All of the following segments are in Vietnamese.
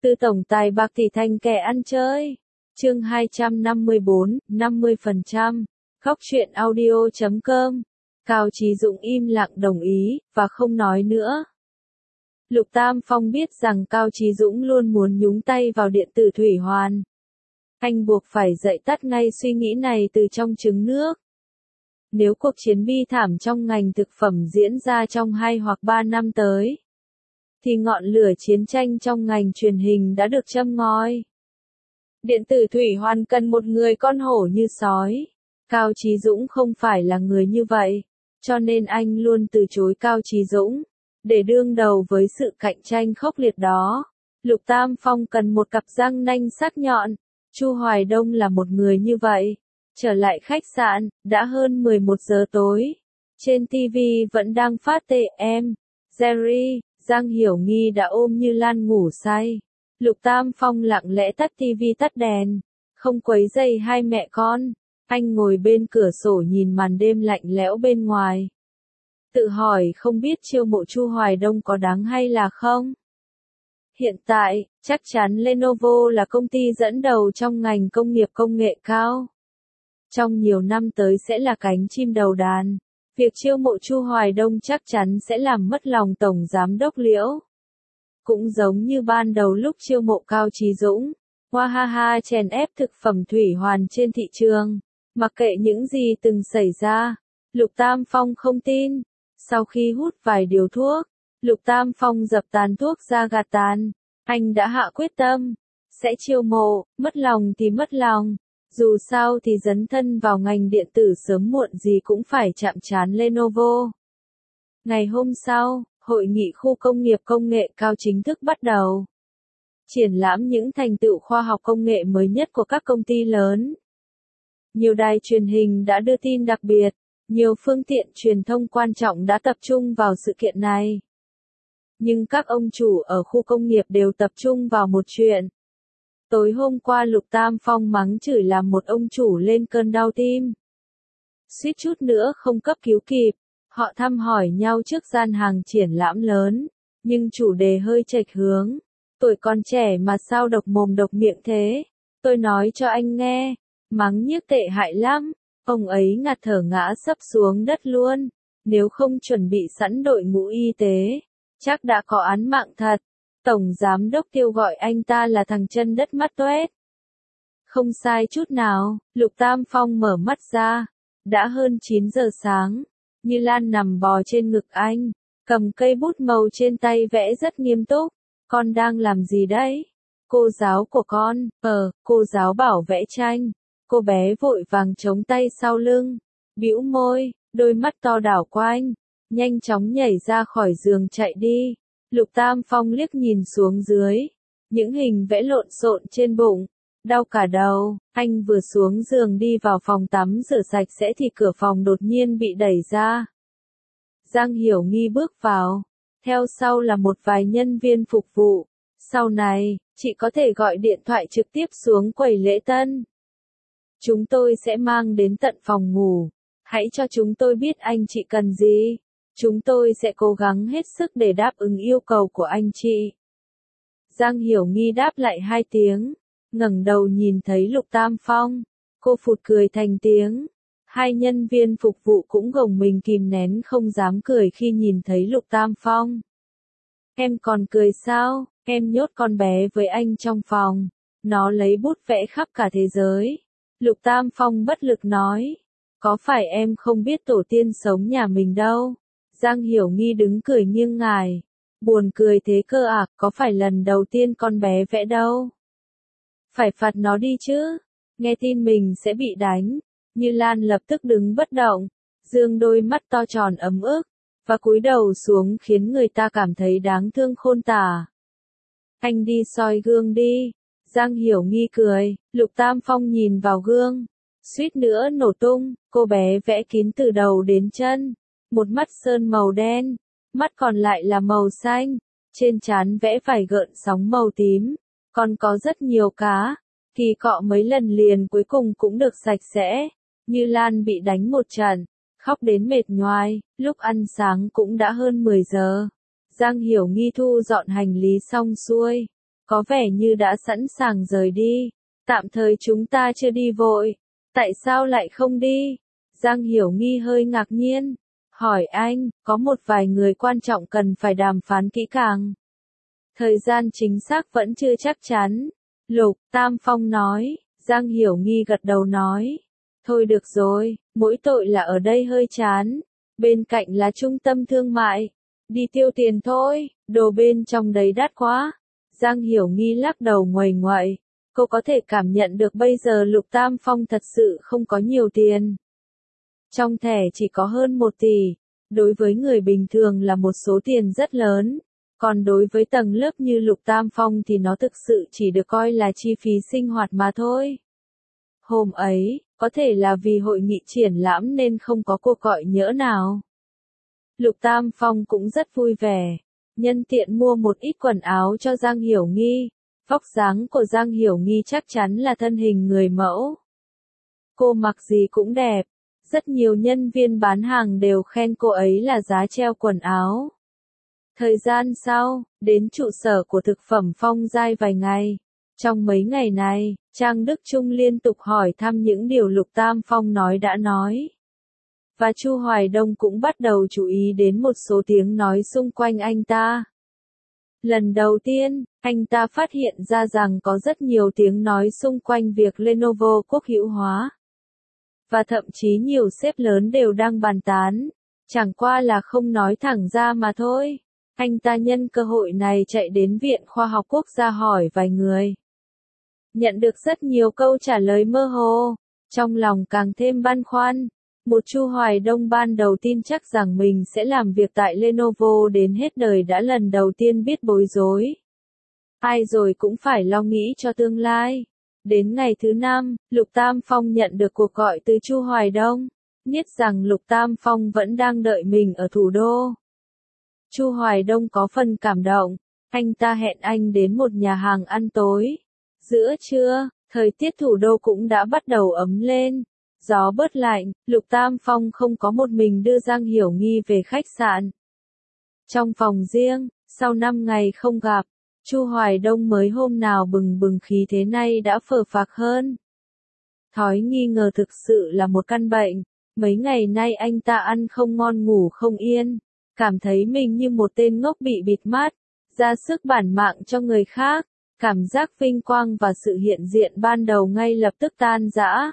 Từ tổng tài bạc tỷ thành kẻ ăn chơi. Chương 254, 50%. Góc truyện audio.com. Cao Chí Dũng im lặng đồng ý, và không nói nữa. Lục Tam Phong biết rằng Cao Chí Dũng luôn muốn nhúng tay vào điện tử thủy hoàn. Anh buộc phải dậy tắt ngay suy nghĩ này từ trong trứng nước. Nếu cuộc chiến bi thảm trong ngành thực phẩm diễn ra trong 2 hoặc 3 năm tới, thì ngọn lửa chiến tranh trong ngành truyền hình đã được châm ngòi. Điện tử thủy hoàn cần một người con hổ như sói. Cao Chí Dũng không phải là người như vậy, cho nên anh luôn từ chối Cao Chí Dũng. Để đương đầu với sự cạnh tranh khốc liệt đó, Lục Tam Phong cần một cặp răng nanh sắc nhọn. Chu Hoài Đông là một người như vậy. Trở lại khách sạn, đã hơn 11 giờ tối. Trên TV vẫn đang phát TM. Jerry, Giang Hiểu Nghi đã ôm Như Lan ngủ say. Lục Tam Phong lặng lẽ tắt TV tắt đèn, không quấy rầy hai mẹ con. Anh ngồi bên cửa sổ nhìn màn đêm lạnh lẽo bên ngoài. Tự hỏi không biết chiêu mộ Chu Hoài Đông có đáng hay là không? Hiện tại, chắc chắn Lenovo là công ty dẫn đầu trong ngành công nghiệp công nghệ cao. Trong nhiều năm tới sẽ là cánh chim đầu đàn. Việc chiêu mộ Chu Hoài Đông chắc chắn sẽ làm mất lòng Tổng Giám đốc Liễu. Cũng giống như ban đầu lúc chiêu mộ Cao Chí Dũng, Wahaha chèn ép thực phẩm thủy hoàn trên thị trường. Mặc kệ những gì từng xảy ra, Lục Tam Phong không tin. Sau khi hút vài điếu thuốc, Lục Tam Phong dập tàn thuốc ra gạt tàn. Anh đã hạ quyết tâm, sẽ chiêu mộ, mất lòng thì mất lòng. Dù sao thì dấn thân vào ngành điện tử sớm muộn gì cũng phải chạm trán Lenovo. Ngày hôm sau, hội nghị khu công nghiệp công nghệ cao chính thức bắt đầu. Triển lãm những thành tựu khoa học công nghệ mới nhất của các công ty lớn. Nhiều đài truyền hình đã đưa tin đặc biệt, nhiều phương tiện truyền thông quan trọng đã tập trung vào sự kiện này. Nhưng các ông chủ ở khu công nghiệp đều tập trung vào một chuyện. Tối hôm qua Lục Tam Phong mắng chửi làm một ông chủ lên cơn đau tim. Suýt chút nữa không cấp cứu kịp, họ thăm hỏi nhau trước gian hàng triển lãm lớn, nhưng chủ đề hơi chệch hướng. Tuổi còn trẻ mà sao độc mồm độc miệng thế? Tôi nói cho anh nghe, mắng nhiếc tệ hại lắm. Ông ấy ngạt thở ngã sấp xuống đất luôn. Nếu không chuẩn bị sẵn đội ngũ y tế, chắc đã có án mạng thật. Tổng Giám đốc Tiêu gọi anh ta là thằng chân đất mắt toét. Không sai chút nào, Lục Tam Phong mở mắt ra. Đã hơn 9 giờ sáng. Như Lan nằm bò trên ngực anh, cầm cây bút màu trên tay vẽ rất nghiêm túc. Con đang làm gì đấy? Cô giáo của con, cô giáo bảo vẽ tranh. Cô bé vội vàng chống tay sau lưng, bĩu môi, đôi mắt to đảo quanh, nhanh chóng nhảy ra khỏi giường chạy đi. Lục Tam Phong liếc nhìn xuống dưới, những hình vẽ lộn xộn trên bụng, đau cả đầu. Anh vừa xuống giường đi vào phòng tắm rửa sạch sẽ thì cửa phòng đột nhiên bị đẩy ra. Giang Hiểu Nghi bước vào, theo sau là một vài nhân viên phục vụ. Sau này, chị có thể gọi điện thoại trực tiếp xuống quầy lễ tân. Chúng tôi sẽ mang đến tận phòng ngủ. Hãy cho chúng tôi biết anh chị cần gì. Chúng tôi sẽ cố gắng hết sức để đáp ứng yêu cầu của anh chị. Giang Hiểu Nghi đáp lại 2 tiếng, ngẩng đầu nhìn thấy Lục Tam Phong. Cô phụt cười thành tiếng. Hai nhân viên phục vụ cũng gồng mình kìm nén không dám cười khi nhìn thấy Lục Tam Phong. Em còn cười sao? Em nhốt con bé với anh trong phòng. Nó lấy bút vẽ khắp cả thế giới. Lục Tam Phong bất lực nói. Có phải em không biết tổ tiên sống nhà mình đâu? Giang Hiểu Nghi đứng cười nghiêng ngài. Buồn cười thế cơ à, có phải lần đầu tiên con bé vẽ đâu? Phải phạt nó đi chứ. Nghe tin mình sẽ bị đánh. Như Lan lập tức đứng bất động, dương đôi mắt to tròn ấm ức, và cúi đầu xuống khiến người ta cảm thấy đáng thương khôn tả. Anh đi soi gương đi. Giang Hiểu Nghi cười. Lục Tam Phong nhìn vào gương, suýt nữa nổ tung. Cô bé vẽ kín từ đầu đến chân, một mắt sơn màu đen, mắt còn lại là màu xanh, trên trán vẽ vài gợn sóng màu tím, còn có rất nhiều cá. Kỳ cọ mấy lần liền cuối cùng cũng được sạch sẽ. Như Lan bị đánh một trận, khóc đến mệt nhoài. Lúc ăn sáng cũng đã hơn 10 giờ. Giang Hiểu Nghi thu dọn hành lý xong xuôi, có vẻ như đã sẵn sàng rời đi. Tạm thời chúng ta chưa đi vội. Tại sao lại không đi? Giang Hiểu Nghi hơi ngạc nhiên. Hỏi anh, có một vài người quan trọng cần phải đàm phán kỹ càng. Thời gian chính xác vẫn chưa chắc chắn. Lục Tam Phong nói. Giang Hiểu Nghi gật đầu nói. Thôi được rồi, mỗi tội là ở đây hơi chán. Bên cạnh là trung tâm thương mại. Đi tiêu tiền thôi, đồ bên trong đấy đắt quá. Giang Hiểu Nghi lắc đầu nguầy nguậy. Cô có thể cảm nhận được bây giờ Lục Tam Phong thật sự không có nhiều tiền. Trong thẻ chỉ có hơn 1 tỷ. Đối với người bình thường là một số tiền rất lớn. Còn đối với tầng lớp như Lục Tam Phong thì nó thực sự chỉ được coi là chi phí sinh hoạt mà thôi. Hôm ấy, có thể là vì hội nghị triển lãm nên không có cuộc gọi nhỡ nào. Lục Tam Phong cũng rất vui vẻ. Nhân tiện mua một ít quần áo cho Giang Hiểu Nghi. Vóc dáng của Giang Hiểu Nghi chắc chắn là thân hình người mẫu. Cô mặc gì cũng đẹp. Rất nhiều nhân viên bán hàng đều khen cô ấy là giá treo quần áo. Thời gian sau, đến trụ sở của thực phẩm Phong Giai vài ngày. Trong mấy ngày này, Trang Đức Trung liên tục hỏi thăm những điều Lục Tam Phong nói đã nói. Và Chu Hoài Đông cũng bắt đầu chú ý đến một số tiếng nói xung quanh anh ta. Lần đầu tiên, anh ta phát hiện ra rằng có rất nhiều tiếng nói xung quanh việc Lenovo quốc hữu hóa. Và thậm chí nhiều sếp lớn đều đang bàn tán. Chẳng qua là không nói thẳng ra mà thôi. Anh ta nhân cơ hội này chạy đến Viện Khoa học Quốc gia hỏi vài người. Nhận được rất nhiều câu trả lời mơ hồ. Trong lòng càng thêm băn khoăn. Một Chu Hoài Đông ban đầu tin chắc rằng mình sẽ làm việc tại Lenovo đến hết đời đã lần đầu tiên biết bối rối. Ai rồi cũng phải lo nghĩ cho tương lai. Đến ngày thứ 5, Lục Tam Phong nhận được cuộc gọi từ Chu Hoài Đông. Biết rằng Lục Tam Phong vẫn đang đợi mình ở thủ đô. Chu Hoài Đông có phần cảm động. Anh ta hẹn anh đến một nhà hàng ăn tối. Giữa trưa, thời tiết thủ đô cũng đã bắt đầu ấm lên. Gió bớt lạnh, Lục Tam Phong không có một mình đưa Giang Hiểu Nghi về khách sạn. Trong phòng riêng, sau 5 ngày không gặp, Chu Hoài Đông mới hôm nào bừng bừng khí thế này đã phờ phạc hơn. Thói nghi ngờ thực sự là một căn bệnh. Mấy ngày nay anh ta ăn không ngon ngủ không yên. Cảm thấy mình như một tên ngốc bị bịt mắt. Ra sức bản mạng cho người khác. Cảm giác vinh quang và sự hiện diện ban đầu ngay lập tức tan rã.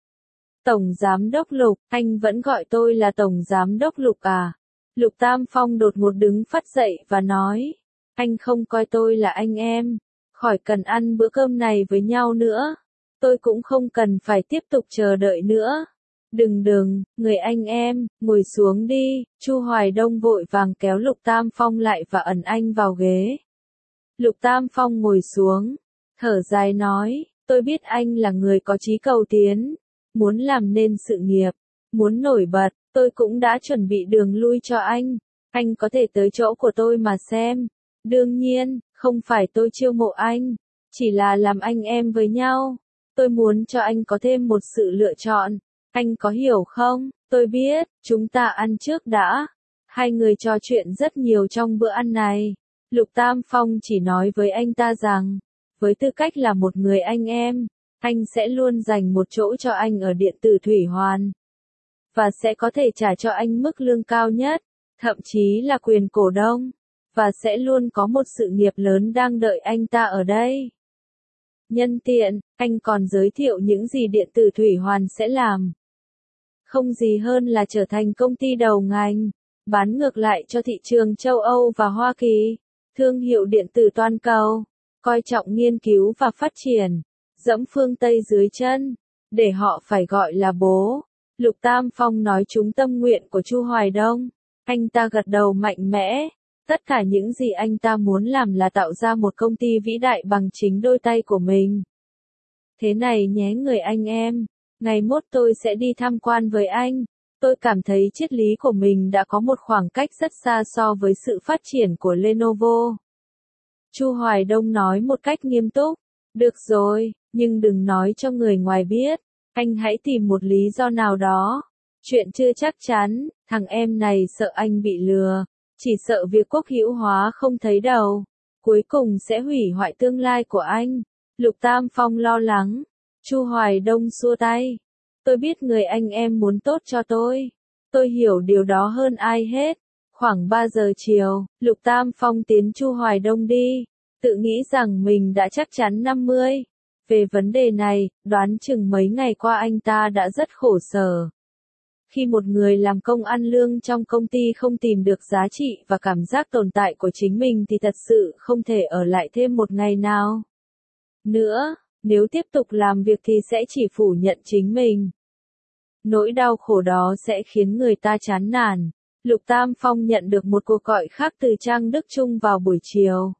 Tổng Giám đốc Lục, anh vẫn gọi tôi là Tổng Giám đốc Lục à? Lục Tam Phong đột ngột đứng phắt dậy và nói. Anh không coi tôi là anh em. Khỏi cần ăn bữa cơm này với nhau nữa. Tôi cũng không cần phải tiếp tục chờ đợi nữa. Đừng, người anh em, ngồi xuống đi. Chu Hoài Đông vội vàng kéo Lục Tam Phong lại và ẩn anh vào ghế. Lục Tam Phong ngồi xuống, thở dài nói, tôi biết anh là người có chí cầu tiến, muốn làm nên sự nghiệp, muốn nổi bật, tôi cũng đã chuẩn bị đường lui cho anh có thể tới chỗ của tôi mà xem. Đương nhiên, không phải tôi chiêu mộ anh, chỉ là làm anh em với nhau. Tôi muốn cho anh có thêm một sự lựa chọn, anh có hiểu không? Tôi biết, chúng ta ăn trước đã. Hai người trò chuyện rất nhiều trong bữa ăn này. Lục Tam Phong chỉ nói với anh ta rằng, với tư cách là một người anh em, anh sẽ luôn dành một chỗ cho anh ở điện tử Thủy Hoàn. Và sẽ có thể trả cho anh mức lương cao nhất, thậm chí là quyền cổ đông. Và sẽ luôn có một sự nghiệp lớn đang đợi anh ta ở đây. Nhân tiện, anh còn giới thiệu những gì điện tử Thủy Hoàn sẽ làm. Không gì hơn là trở thành công ty đầu ngành, bán ngược lại cho thị trường châu Âu và Hoa Kỳ. Thương hiệu điện tử toàn cầu, coi trọng nghiên cứu và phát triển, dẫm phương Tây dưới chân, để họ phải gọi là bố. Lục Tam Phong nói trúng tâm nguyện của Chu Hoài Đông. Anh ta gật đầu mạnh mẽ. Tất cả những gì anh ta muốn làm là tạo ra một công ty vĩ đại bằng chính đôi tay của mình. Thế này nhé người anh em, ngày mốt tôi sẽ đi tham quan với anh. Tôi cảm thấy triết lý của mình đã có một khoảng cách rất xa so với sự phát triển của Lenovo. Chu Hoài Đông nói một cách nghiêm túc. Được rồi, nhưng đừng nói cho người ngoài biết. Anh hãy tìm một lý do nào đó. Chuyện chưa chắc chắn, thằng em này sợ anh bị lừa. Chỉ sợ việc quốc hữu hóa không thấy đầu. cuối cùng sẽ hủy hoại tương lai của anh. Lục Tam Phong lo lắng. Chu Hoài Đông xua tay. Tôi biết người anh em muốn tốt cho tôi. Tôi hiểu điều đó hơn ai hết. Khoảng 3 giờ chiều, Lục Tam Phong tiến Chu Hoài Đông đi. Tự nghĩ rằng mình đã chắc chắn 50. Về vấn đề này, đoán chừng mấy ngày qua anh ta đã rất khổ sở. Khi một người làm công ăn lương trong công ty không tìm được giá trị và cảm giác tồn tại của chính mình thì thật sự không thể ở lại thêm một ngày nào nữa. Nếu tiếp tục làm việc thì sẽ chỉ phủ nhận chính mình. Nỗi đau khổ đó sẽ khiến người ta chán nản. Lục Tam Phong nhận được một cuộc gọi khác từ Trang Đức Trung vào buổi chiều.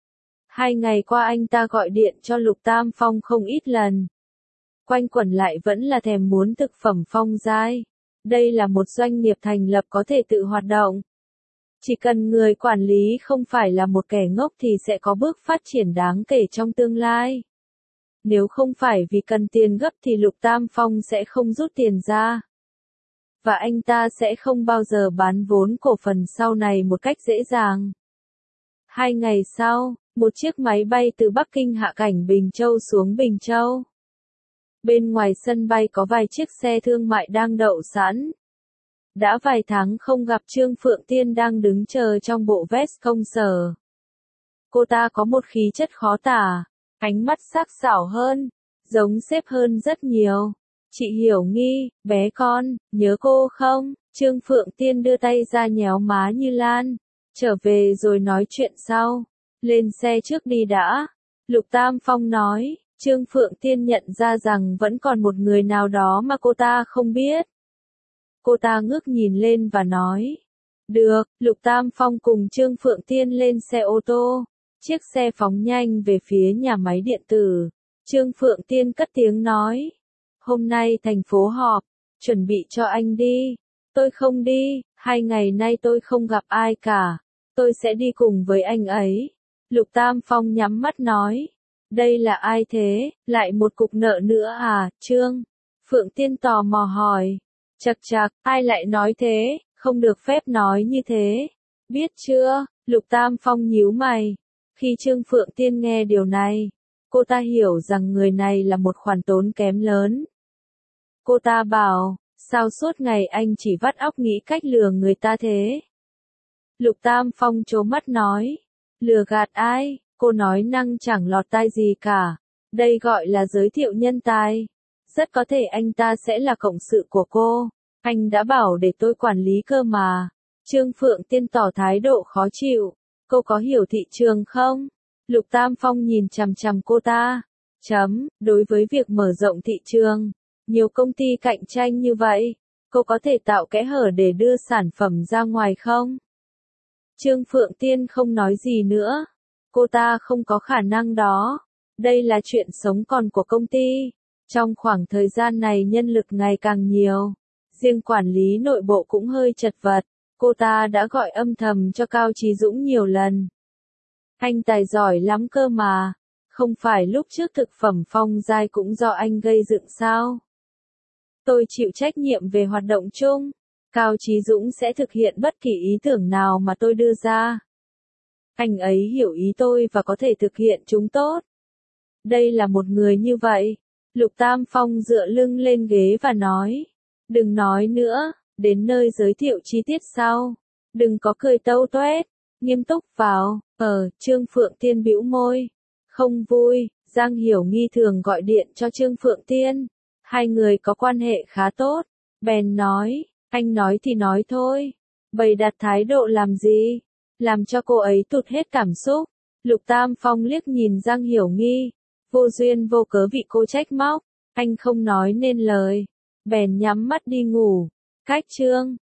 2 ngày qua anh ta gọi điện cho Lục Tam Phong không ít lần. Quanh quẩn lại vẫn là thèm muốn thực phẩm Phong Giai. Đây là một doanh nghiệp thành lập có thể tự hoạt động. Chỉ cần người quản lý không phải là một kẻ ngốc thì sẽ có bước phát triển đáng kể trong tương lai. Nếu không phải vì cần tiền gấp thì Lục Tam Phong sẽ không rút tiền ra. Và anh ta sẽ không bao giờ bán vốn cổ phần sau này một cách dễ dàng. 2 ngày sau, một chiếc máy bay từ Bắc Kinh hạ cảnh Bình Châu xuống Bình Châu. Bên ngoài sân bay có vài chiếc xe thương mại đang đậu sẵn. Đã vài tháng không gặp Trương Phượng Tiên đang đứng chờ trong bộ vest công sở. Cô ta có một khí chất khó tả, ánh mắt sắc sảo hơn, giống sếp hơn rất nhiều. Chị Hiểu Nghi, bé con, nhớ cô không? Trương Phượng Tiên đưa tay ra nhéo má Như Lan. Trở về rồi nói chuyện sau. Lên xe trước đi đã. Lục Tam Phong nói. Trương Phượng Tiên nhận ra rằng vẫn còn một người nào đó mà cô ta không biết. Cô ta ngước nhìn lên và nói. Được, Lục Tam Phong cùng Trương Phượng Tiên lên xe ô tô. Chiếc xe phóng nhanh về phía nhà máy điện tử. Trương Phượng Tiên cất tiếng nói. Hôm nay thành phố họp, chuẩn bị cho anh đi. Tôi không đi, 2 ngày nay tôi không gặp ai cả. Tôi sẽ đi cùng với anh ấy. Lục Tam Phong nhắm mắt nói. Đây là ai thế, lại một cục nợ nữa à, Trương? Phượng Tiên tò mò hỏi. Chậc chậc, ai lại nói thế, không được phép nói như thế. Biết chưa, Lục Tam Phong nhíu mày. Khi Trương Phượng Tiên nghe điều này, cô ta hiểu rằng người này là một khoản tốn kém lớn. Cô ta bảo, sao suốt ngày anh chỉ vắt óc nghĩ cách lừa người ta thế? Lục Tam Phong trố mắt nói. Lừa gạt ai? Cô nói năng chẳng lọt tai gì cả. Đây gọi là giới thiệu nhân tài. Rất có thể anh ta sẽ là cộng sự của cô. Anh đã bảo để tôi quản lý cơ mà. Trương Phượng Tiên tỏ thái độ khó chịu. Cô có hiểu thị trường không? Lục Tam Phong nhìn chằm chằm cô ta. Đối với việc mở rộng thị trường, nhiều công ty cạnh tranh như vậy, cô có thể tạo kẽ hở để đưa sản phẩm ra ngoài không? Trương Phượng Tiên không nói gì nữa. Cô ta không có khả năng đó. Đây là chuyện sống còn của công ty. Trong khoảng thời gian này nhân lực ngày càng nhiều. Riêng quản lý nội bộ cũng hơi chật vật. Cô ta đã gọi âm thầm cho Cao Chí Dũng nhiều lần. Anh tài giỏi lắm cơ mà. Không phải lúc trước thực phẩm Phong Giai cũng do anh gây dựng sao? Tôi chịu trách nhiệm về hoạt động chung. Cao Chí Dũng sẽ thực hiện bất kỳ ý tưởng nào mà tôi đưa ra. Anh ấy hiểu ý tôi và có thể thực hiện chúng tốt. Đây là một người như vậy. Lục Tam Phong dựa lưng lên ghế và nói. Đừng nói nữa, đến nơi giới thiệu chi tiết sau. Đừng có cười tâu toét, nghiêm túc vào. Trương Phượng Tiên bĩu môi. Không vui, Giang Hiểu Nghi thường gọi điện cho Trương Phượng Tiên. Hai người có quan hệ khá tốt. Bèn nói, anh nói thì nói thôi. Bày đặt thái độ làm gì? Làm cho cô ấy tụt hết cảm xúc. Lục Tam Phong liếc nhìn Giang Hiểu Nghi. Vô duyên vô cớ bị cô trách móc. Anh không nói nên lời. Bèn nhắm mắt đi ngủ. Cách Trương